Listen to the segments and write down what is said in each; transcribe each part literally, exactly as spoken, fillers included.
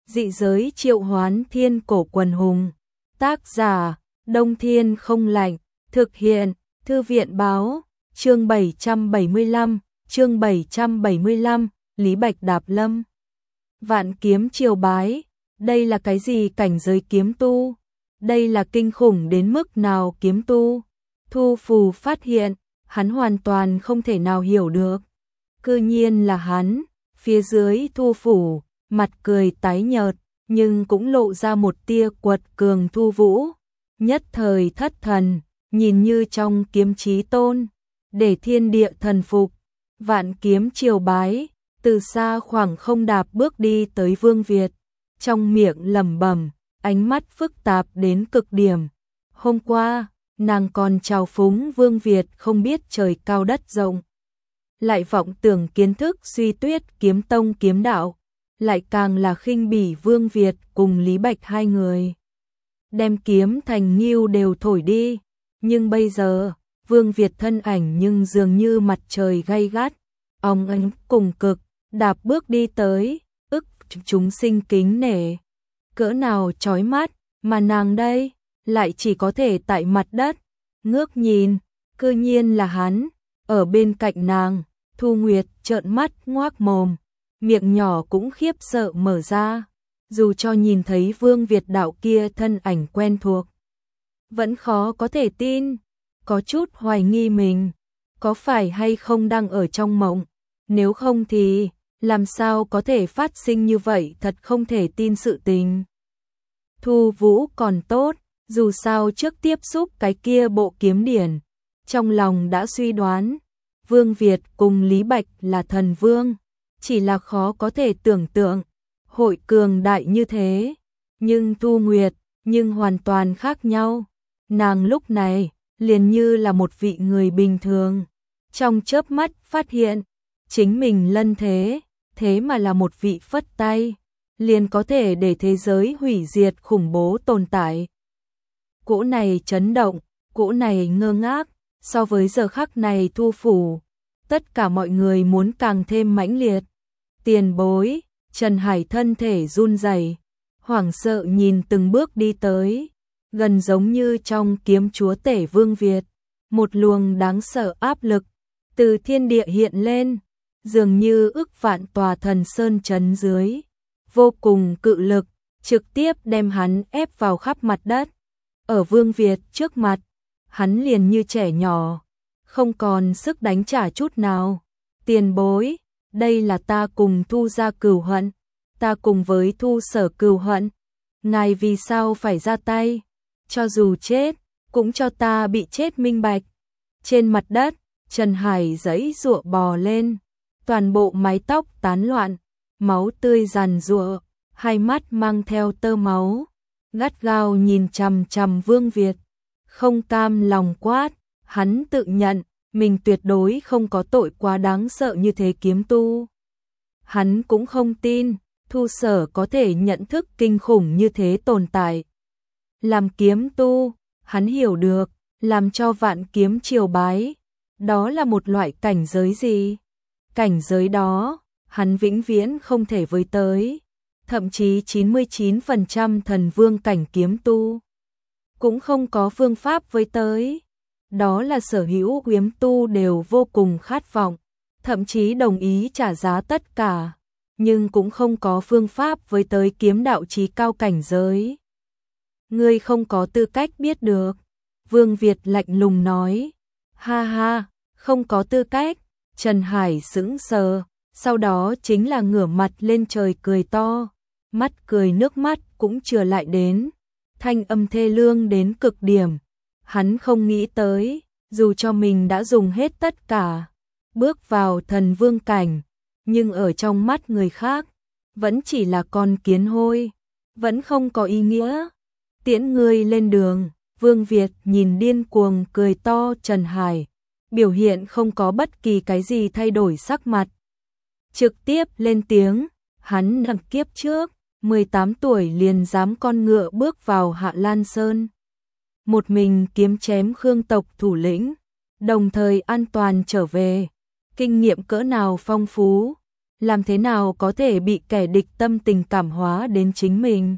Dị giới triệu hoán thiên cổ quần hùng. Tác giả, Đông Thiên không lạnh. Thực hiện, Thư viện báo. Chương bảy trăm bảy mươi lăm, chương bảy trăm bảy mươi lăm, Lý Bạch đạp lâm. Vạn kiếm triều bái, đây là cái gì cảnh giới kiếm tu? Đây là kinh khủng đến mức nào kiếm tu? Thu Phù phát hiện, hắn hoàn toàn không thể nào hiểu được. Cư nhiên là hắn, phía dưới Thu Phủ, mặt cười tái nhợt, nhưng cũng lộ ra một tia quật cường Thu Vũ. Nhất thời thất thần, nhìn như trong kiếm chí tôn, để thiên địa thần phục. Vạn kiếm triều bái, từ xa khoảng không đạp bước đi tới Vương Việt, trong miệng lẩm bẩm, ánh mắt phức tạp đến cực điểm. Hôm qua, nàng còn trào phúng Vương Việt không biết trời cao đất rộng, lại vọng tưởng kiến thức suy tuyết kiếm tông kiếm đạo, lại càng là khinh bỉ Vương Việt cùng Lý Bạch hai người. Đem kiếm thành nghiêu đều thổi đi, nhưng bây giờ, Vương Việt thân ảnh nhưng dường như mặt trời gay gắt, óng ánh cùng cực, đạp bước đi tới, ức chúng sinh kính nể. Cỡ nào chói mắt, mà nàng đây, lại chỉ có thể tại mặt đất, ngước nhìn, cư nhiên là hắn, ở bên cạnh nàng. Thu Nguyệt trợn mắt ngoác mồm, miệng nhỏ cũng khiếp sợ mở ra, dù cho nhìn thấy Vương Việt đạo kia thân ảnh quen thuộc, vẫn khó có thể tin, có chút hoài nghi mình, có phải hay không đang ở trong mộng, nếu không thì, làm sao có thể phát sinh như vậy, thật không thể tin sự tình. Thu Vũ còn tốt, dù sao trước tiếp xúc cái kia bộ kiếm điển, trong lòng đã suy đoán, Vương Việt cùng Lý Bạch là thần vương, chỉ là khó có thể tưởng tượng, hội cường đại như thế, nhưng Thu Nguyệt, nhưng hoàn toàn khác nhau, nàng lúc này, liền như là một vị người bình thường, trong chớp mắt phát hiện, chính mình lân thế, thế mà là một vị phất tay, liền có thể để thế giới hủy diệt khủng bố tồn tại. Cỗ này chấn động, cỗ này ngơ ngác, so với giờ khắc này Thu Phủ, tất cả mọi người muốn càng thêm mãnh liệt. Tiền bối, Trần Hải thân thể run rẩy, hoảng sợ nhìn từng bước đi tới, gần giống như trong kiếm chúa tể Vương Việt, một luồng đáng sợ áp lực từ thiên địa hiện lên, dường như ức vạn tòa thần sơn chấn dưới, vô cùng cự lực, trực tiếp đem hắn ép vào khắp mặt đất. Ở Vương Việt trước mặt, hắn liền như trẻ nhỏ, không còn sức đánh trả chút nào. Tiền bối, đây là ta cùng Thu gia cừu hận, ta cùng với Thu sở cừu hận, ngài vì sao phải ra tay, cho dù chết, cũng cho ta bị chết minh bạch. Trên mặt đất, Trần Hải giãy giụa bò lên, toàn bộ mái tóc tán loạn, máu tươi giàn giụa, hai mắt mang theo tơ máu, gắt gao nhìn chằm chằm Vương Việt, không cam lòng quát, hắn tự nhận, mình tuyệt đối không có tội quá đáng sợ như thế kiếm tu. Hắn cũng không tin, Thu sở có thể nhận thức kinh khủng như thế tồn tại. Làm kiếm tu, hắn hiểu được, làm cho vạn kiếm triều bái, đó là một loại cảnh giới gì? Cảnh giới đó, hắn vĩnh viễn không thể với tới, thậm chí chín mươi chín phần trăm thần vương cảnh kiếm tu cũng không có phương pháp với tới. Đó là sở hữu kiếm tu đều vô cùng khát vọng, thậm chí đồng ý trả giá tất cả, nhưng cũng không có phương pháp với tới kiếm đạo chí cao cảnh giới. Ngươi không có tư cách biết được, Vương Việt lạnh lùng nói. Ha ha, không có tư cách. Trần Hải sững sờ, sau đó chính là ngửa mặt lên trời cười to, mắt cười nước mắt cũng chưa lại đến, thanh âm thê lương đến cực điểm. Hắn không nghĩ tới, dù cho mình đã dùng hết tất cả, bước vào thần vương cảnh, nhưng ở trong mắt người khác, vẫn chỉ là con kiến hôi, vẫn không có ý nghĩa. Tiễn ngươi lên đường, Vương Việt nhìn điên cuồng cười to Trần Hải, biểu hiện không có bất kỳ cái gì thay đổi sắc mặt. Trực tiếp lên tiếng, hắn nằm kiếp trước, mười tám tuổi liền dám con ngựa bước vào Hạ Lan Sơn. Một mình kiếm chém Khương tộc thủ lĩnh, đồng thời an toàn trở về, kinh nghiệm cỡ nào phong phú, làm thế nào có thể bị kẻ địch tâm tình cảm hóa đến chính mình.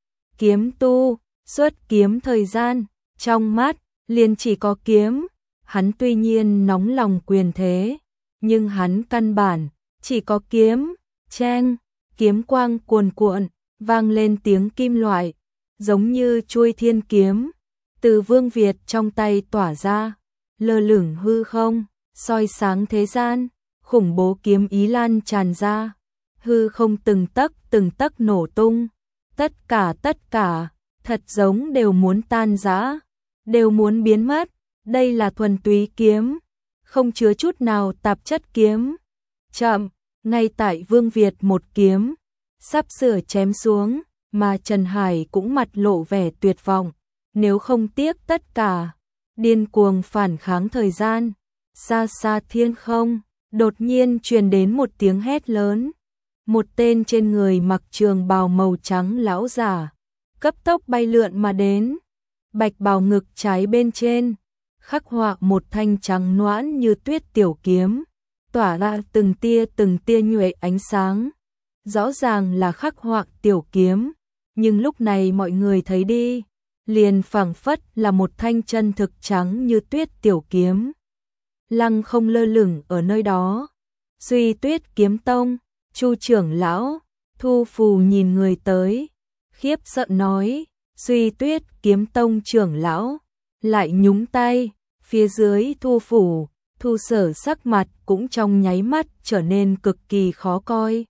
Kiếm tu, xuất kiếm thời gian, trong mắt, liền chỉ có kiếm, hắn tuy nhiên nóng lòng quyền thế, nhưng hắn căn bản, chỉ có kiếm, cheng, kiếm quang cuồn cuộn, vang lên tiếng kim loại, giống như chuôi thiên kiếm, từ Vương Việt trong tay tỏa ra, lơ lửng hư không, soi sáng thế gian, khủng bố kiếm ý lan tràn ra, hư không từng tấc từng tấc nổ tung, tất cả tất cả, thật giống đều muốn tan rã, đều muốn biến mất, đây là thuần túy kiếm, không chứa chút nào tạp chất kiếm. Chậm, ngay tại Vương Việt một kiếm, sắp sửa chém xuống, mà Trần Hải cũng mặt lộ vẻ tuyệt vọng, nếu không tiếc tất cả, điên cuồng phản kháng thời gian, xa xa thiên không, đột nhiên truyền đến một tiếng hét lớn, một tên trên người mặc trường bào màu trắng lão giả, cấp tốc bay lượn mà đến, bạch bào ngực trái bên trên, khắc họa một thanh trắng noãn như tuyết tiểu kiếm, tỏa ra từng tia từng tia nhuệ ánh sáng, rõ ràng là khắc họa tiểu kiếm, nhưng lúc này mọi người thấy đi, liền phảng phất là một thanh chân thực trắng như tuyết tiểu kiếm. Lăng không lơ lửng ở nơi đó. Duy Tuyết Kiếm Tông, Chu trưởng lão, Thu Phù nhìn người tới, khiếp sợ nói, Duy Tuyết Kiếm Tông trưởng lão, lại nhúng tay, phía dưới Thu Phù, Thu Sở sắc mặt cũng trong nháy mắt trở nên cực kỳ khó coi.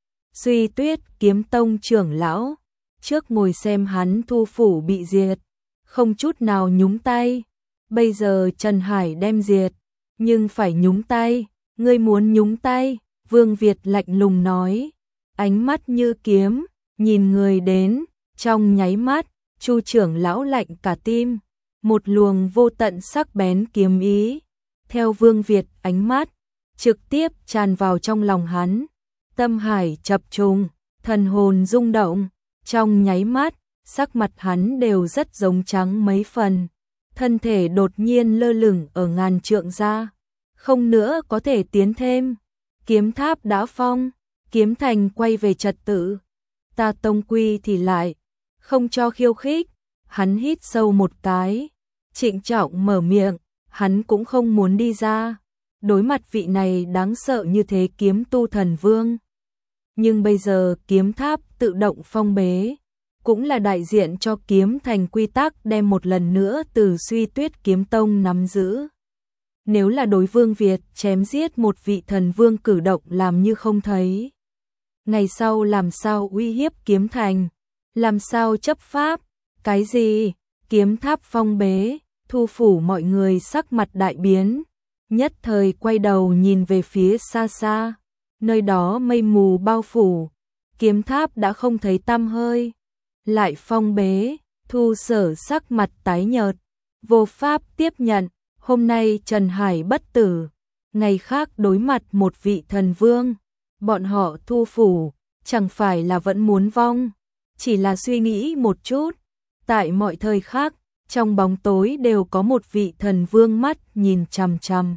Duy Tuyết Kiếm Tông trưởng lão, trước ngồi xem hắn Thu Phủ bị diệt, không chút nào nhúng tay, bây giờ Trần Hải đem diệt, nhưng phải nhúng tay, ngươi muốn nhúng tay, Vương Việt lạnh lùng nói, ánh mắt như kiếm, nhìn người đến, trong nháy mắt, Chu trưởng lão lạnh cả tim, một luồng vô tận sắc bén kiếm ý, theo Vương Việt ánh mắt, trực tiếp tràn vào trong lòng hắn, tâm hải chập trùng, thần hồn rung động, trong nháy mắt, sắc mặt hắn đều rất giống trắng mấy phần, thân thể đột nhiên lơ lửng ở ngàn trượng ra, không nữa có thể tiến thêm, kiếm tháp đã phong, kiếm thành quay về trật tự, ta tông quy thì lại, không cho khiêu khích, hắn hít sâu một cái, trịnh trọng mở miệng, hắn cũng không muốn đi ra, đối mặt vị này đáng sợ như thế kiếm tu thần vương. Nhưng bây giờ kiếm tháp tự động phong bế, cũng là đại diện cho kiếm thành quy tắc đem một lần nữa từ Duy Tuyết Kiếm Tông nắm giữ. Nếu là đối Vương Việt chém giết một vị thần vương cử động làm như không thấy. Ngày sau làm sao uy hiếp kiếm thành, làm sao chấp pháp, cái gì, kiếm tháp phong bế, Thu Phủ mọi người sắc mặt đại biến, nhất thời quay đầu nhìn về phía xa xa, nơi đó mây mù bao phủ, kiếm tháp đã không thấy tăm hơi, lại phong bế, Thu Sở sắc mặt tái nhợt, vô pháp tiếp nhận, hôm nay Trần Hải bất tử, ngày khác đối mặt một vị thần vương, bọn họ Thu Phủ, chẳng phải là vẫn muốn vong, chỉ là suy nghĩ một chút, tại mọi thời khác, trong bóng tối đều có một vị thần vương mắt nhìn chằm chằm.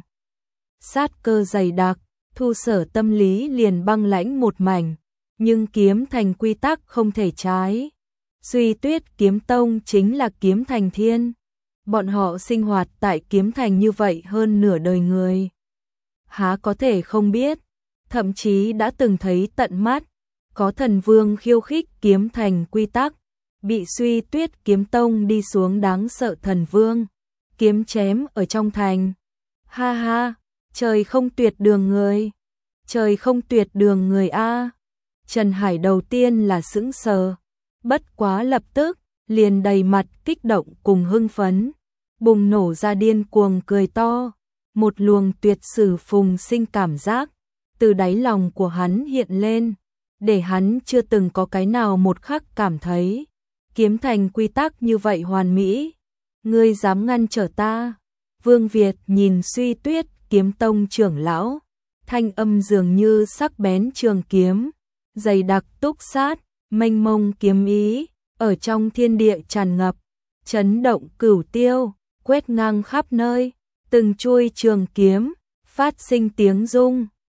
Sát cơ dày đặc, Thu Sở tâm lý liền băng lãnh một mảnh, nhưng kiếm thành quy tắc không thể trái. Duy Tuyết Kiếm Tông chính là kiếm thành thiên. Bọn họ sinh hoạt tại kiếm thành như vậy hơn nửa đời người. Há có thể không biết, thậm chí đã từng thấy tận mắt, có thần vương khiêu khích kiếm thành quy tắc, bị Duy Tuyết Kiếm Tông đi xuống đáng sợ thần vương, kiếm chém ở trong thành. Ha ha, trời không tuyệt đường người, trời không tuyệt đường người a. Trần Hải đầu tiên là sững sờ, bất quá lập tức, liền đầy mặt kích động cùng hưng phấn, bùng nổ ra điên cuồng cười to, một luồng tuyệt sử phùng sinh cảm giác, từ đáy lòng của hắn hiện lên, để hắn chưa từng có cái nào một khắc cảm thấy, kiếm thành quy tắc như vậy hoàn mỹ, ngươi dám ngăn trở ta. Vương Việt nhìn Duy Tuyết Kiếm Tông trưởng lão, thanh âm dường như sắc bén trường kiếm, dày đặc túc sát, mênh mông kiếm ý, ở trong thiên địa tràn ngập, chấn động cửu tiêu, quét ngang khắp nơi, từng chuôi trường kiếm, phát sinh tiếng rung,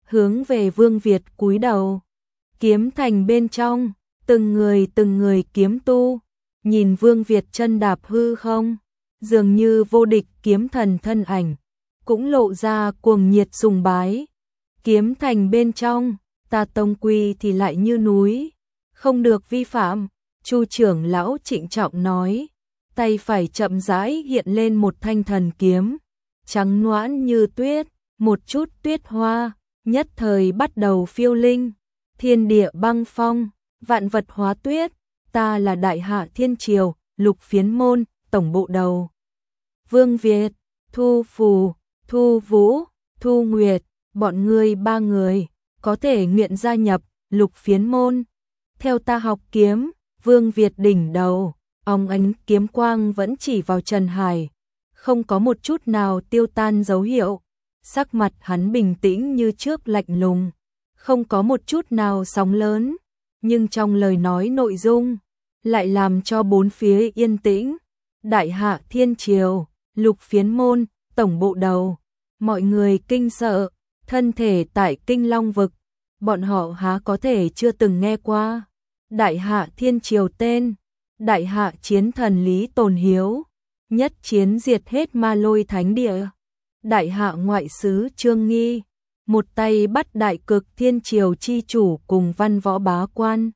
hướng về Vương Việt cúi đầu. Kiếm thành bên trong, từng người từng người kiếm tu, nhìn Vương Việt chân đạp hư không, dường như vô địch kiếm thần thân ảnh, cũng lộ ra cuồng nhiệt sùng bái. Kiếm thành bên trong, ta tông quy thì lại như núi, không được vi phạm, Chu trưởng lão trịnh trọng nói, tay phải chậm rãi hiện lên một thanh thần kiếm, trắng nõn như tuyết, một chút tuyết hoa, nhất thời bắt đầu phiêu linh, thiên địa băng phong, vạn vật hóa tuyết, ta là Đại Hạ Thiên Triều, Lục Phiến Môn, tổng bộ đầu. Vương Việt, Thu Phù, Thu Vũ, Thu Nguyệt, bọn ngươi ba người, có thể nguyện gia nhập Lục Phiến Môn. Theo ta học kiếm, Vương Việt đỉnh đầu, óng ánh kiếm quang vẫn chỉ vào Trần Hải, không có một chút nào tiêu tan dấu hiệu. Sắc mặt hắn bình tĩnh như trước lạnh lùng, không có một chút nào sóng lớn, nhưng trong lời nói nội dung lại làm cho bốn phía yên tĩnh. Đại Hạ Thiên Triều, Lục Phiến Môn, tổng bộ đầu, mọi người kinh sợ, thân thể tại Kinh Long vực, bọn họ há có thể chưa từng nghe qua. Đại Hạ Thiên Triều tên, Đại Hạ chiến thần Lý Tồn Hiếu, nhất chiến diệt hết Ma Lôi Thánh Địa. Đại Hạ ngoại sứ Trương Nghi, một tay bắt Đại Cực Thiên Triều chi chủ cùng văn võ bá quan.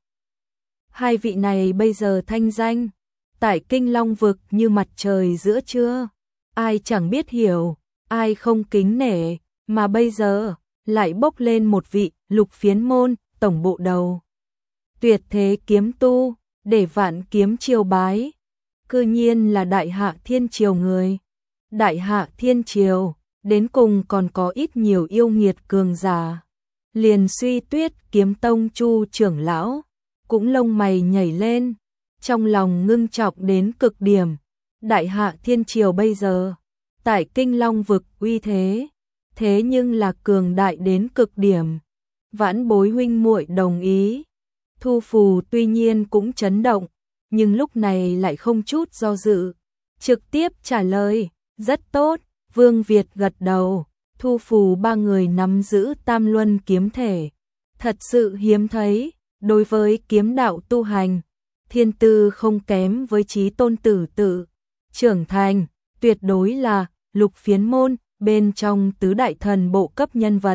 Hai vị này bây giờ thanh danh tại Kinh Long vực như mặt trời giữa trưa, ai chẳng biết hiểu, ai không kính nể, mà bây giờ lại bốc lên một vị Lục Phiến Môn tổng bộ đầu. Tuyệt thế kiếm tu, để vạn kiếm triều bái, cư nhiên là Đại Hạ Thiên Triều người. Đại Hạ Thiên Triều, đến cùng còn có ít nhiều yêu nghiệt cường giả. Liền Suy Tuyết kiếm tông Chu trưởng lão, cũng lông mày nhảy lên, trong lòng ngưng trọng đến cực điểm. Đại Hạ Thiên Triều bây giờ, tại Kinh Long vực uy thế, thế nhưng là cường đại đến cực điểm. Vãn bối huynh muội đồng ý. Thu Phù tuy nhiên cũng chấn động, nhưng lúc này lại không chút do dự, trực tiếp trả lời, rất tốt. Vương Việt gật đầu, Thu Phù ba người nắm giữ Tam Luân kiếm thể, thật sự hiếm thấy, đối với kiếm đạo tu hành, thiên tư không kém với Chí Tôn Tử Tự, trưởng thành, tuyệt đối là Lục Phiến Môn bên trong tứ đại thần bộ cấp nhân vật,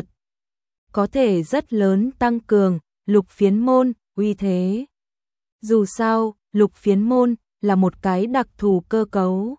có thể rất lớn tăng cường Lục Phiến Môn uy thế. Dù sao, Lục Phiến Môn là một cái đặc thù cơ cấu,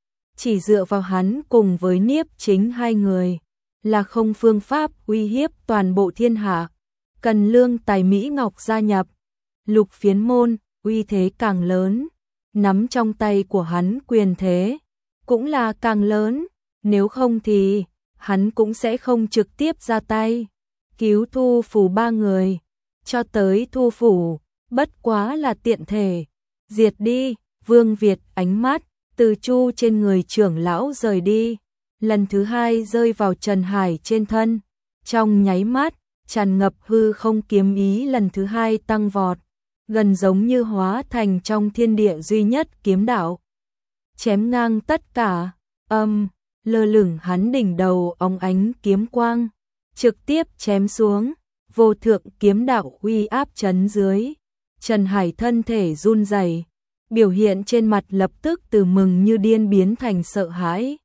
chỉ dựa vào hắn cùng với Niếp Chính hai người là không phương pháp uy hiếp toàn bộ thiên hạ, cần Lương Tài Mỹ Ngọc gia nhập. Lục Phiến Môn uy thế càng lớn, nắm trong tay của hắn quyền thế cũng là càng lớn, nếu không thì hắn cũng sẽ không trực tiếp ra tay cứu Thu Phù ba người. Cho tới Thu Phủ, bất quá là tiện thể diệt đi. Vương Việt ánh mắt từ Chu trên người trưởng lão rời đi, lần thứ hai rơi vào Trần Hải trên thân, trong nháy mắt tràn ngập hư không kiếm ý lần thứ hai tăng vọt, gần giống như hóa thành trong thiên địa duy nhất kiếm đạo, chém ngang tất cả. Âm, lơ lửng hắn đỉnh đầu óng ánh kiếm quang, trực tiếp chém xuống, vô thượng kiếm đạo uy áp chấn dưới. Trần Hải thân thể run rẩy, biểu hiện trên mặt lập tức từ mừng như điên biến thành sợ hãi.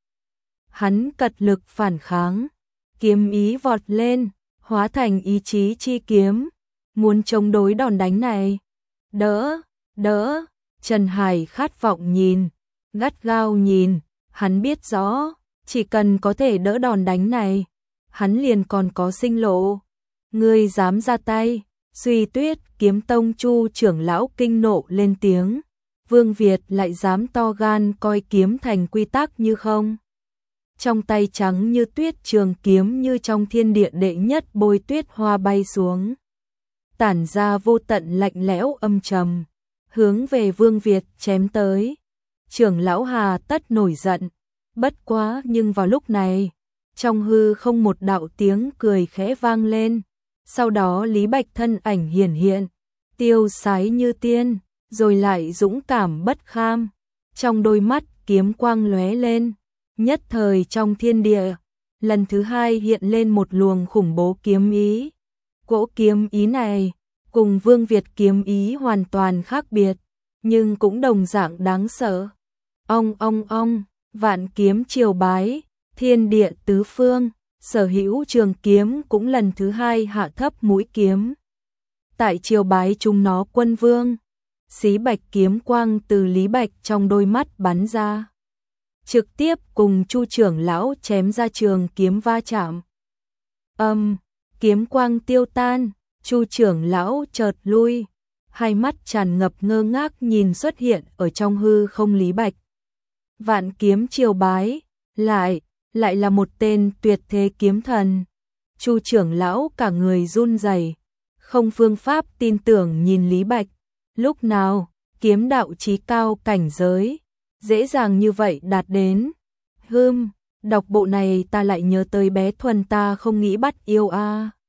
Hắn cật lực phản kháng, kiếm ý vọt lên, hóa thành ý chí chi kiếm, muốn chống đối đòn đánh này. Đỡ, đỡ, Trần Hải khát vọng nhìn, gắt gao nhìn, hắn biết rõ, chỉ cần có thể đỡ đòn đánh này, hắn liền còn có sinh lộ. Ngươi dám ra tay? Suy Tuyết kiếm tông Chu trưởng lão kinh nộ lên tiếng. Vương Việt lại dám to gan coi kiếm thành quy tắc như không. Trong tay trắng như tuyết trường kiếm như trong thiên địa đệ nhất bôi tuyết hoa bay xuống, tản ra vô tận lạnh lẽo âm trầm, hướng về Vương Việt chém tới. Trưởng lão hà tất nổi giận, bất quá nhưng vào lúc này, trong hư không một đạo tiếng cười khẽ vang lên. Sau đó Lý Bạch thân ảnh hiển hiện, tiêu sái như tiên, rồi lại dũng cảm bất kham, trong đôi mắt kiếm quang lóe lên, nhất thời trong thiên địa lần thứ hai hiện lên một luồng khủng bố kiếm ý. Cỗ kiếm ý này cùng Vương Việt kiếm ý hoàn toàn khác biệt, nhưng cũng đồng dạng đáng sợ. Ong ong ong, vạn kiếm triều bái, thiên địa tứ phương, Sở Hữu trường kiếm cũng lần thứ hai hạ thấp mũi kiếm. Tại triều bái chúng nó quân vương, xí bạch kiếm quang từ Lý Bạch trong đôi mắt bắn ra, trực tiếp cùng Chu trưởng lão chém ra trường kiếm va chạm. Âm, kiếm quang tiêu tan, Chu trưởng lão chợt lui, hai mắt tràn ngập ngơ ngác nhìn xuất hiện ở trong hư không Lý Bạch. Vạn kiếm triều bái, lại, lại là một tên tuyệt thế kiếm thần. Chu trưởng lão cả người run rẩy, không phương pháp tin tưởng nhìn Lý Bạch. Lúc nào, kiếm đạo chí cao cảnh giới, dễ dàng như vậy đạt đến. Hừm, đọc bộ này ta lại nhớ tới bé Thuần ta không nghĩ bắt yêu a. À.